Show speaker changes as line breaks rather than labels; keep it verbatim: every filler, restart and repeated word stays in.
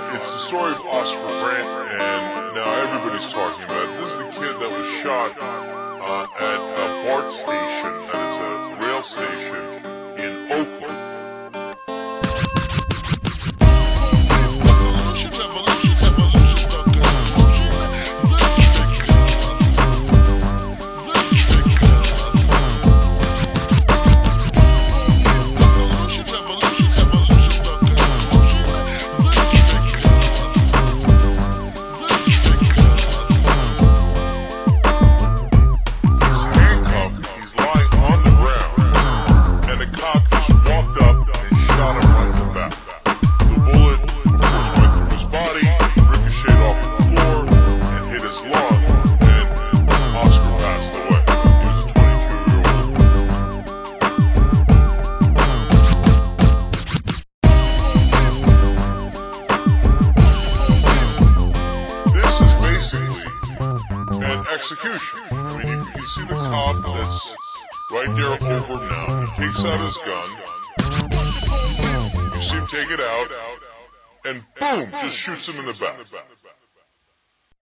it's the story of Oscar Grant, and now everybody's talking about it. This is the kid that was shot uh, at a BART station, that is a rail station in Oakland. Execution. I mean, you, you see the cop that's right there over him now. He takes out his gun. You see him take it out, and boom, just shoots him in the back.